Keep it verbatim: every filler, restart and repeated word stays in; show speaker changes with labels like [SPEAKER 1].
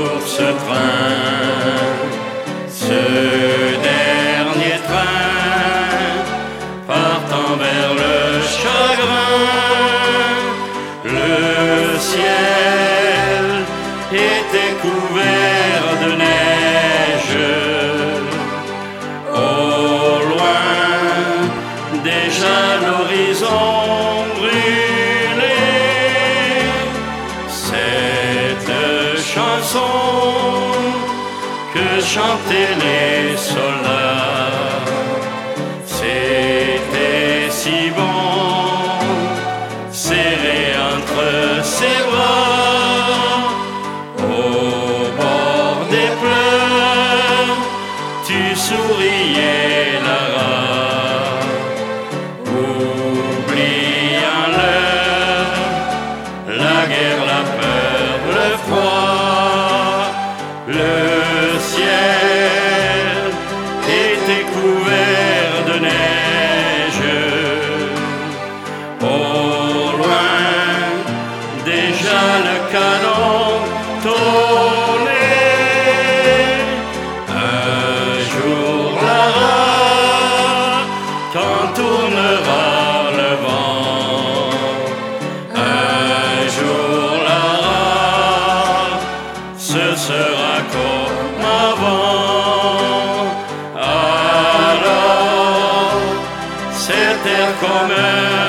[SPEAKER 1] pour ce train, ce dernier train partant vers le chagrin. Le ciel était couvert de neige. Au loin, déjà l'horizon brûlait. Cette chanson que chantaient les soldats, c'était si bon, serré entre ses bras. Au bord des pleurs, tu souriais Lara, oubliant l'heure, la guerre, la peur, le froid. Le ciel était couvert de neige. Au loin, déjà le canon tonnait. Un jour, Lara, t'en tournera le vent. Un jour, Lara, ce sera comme avant. Alors, cette terre comme un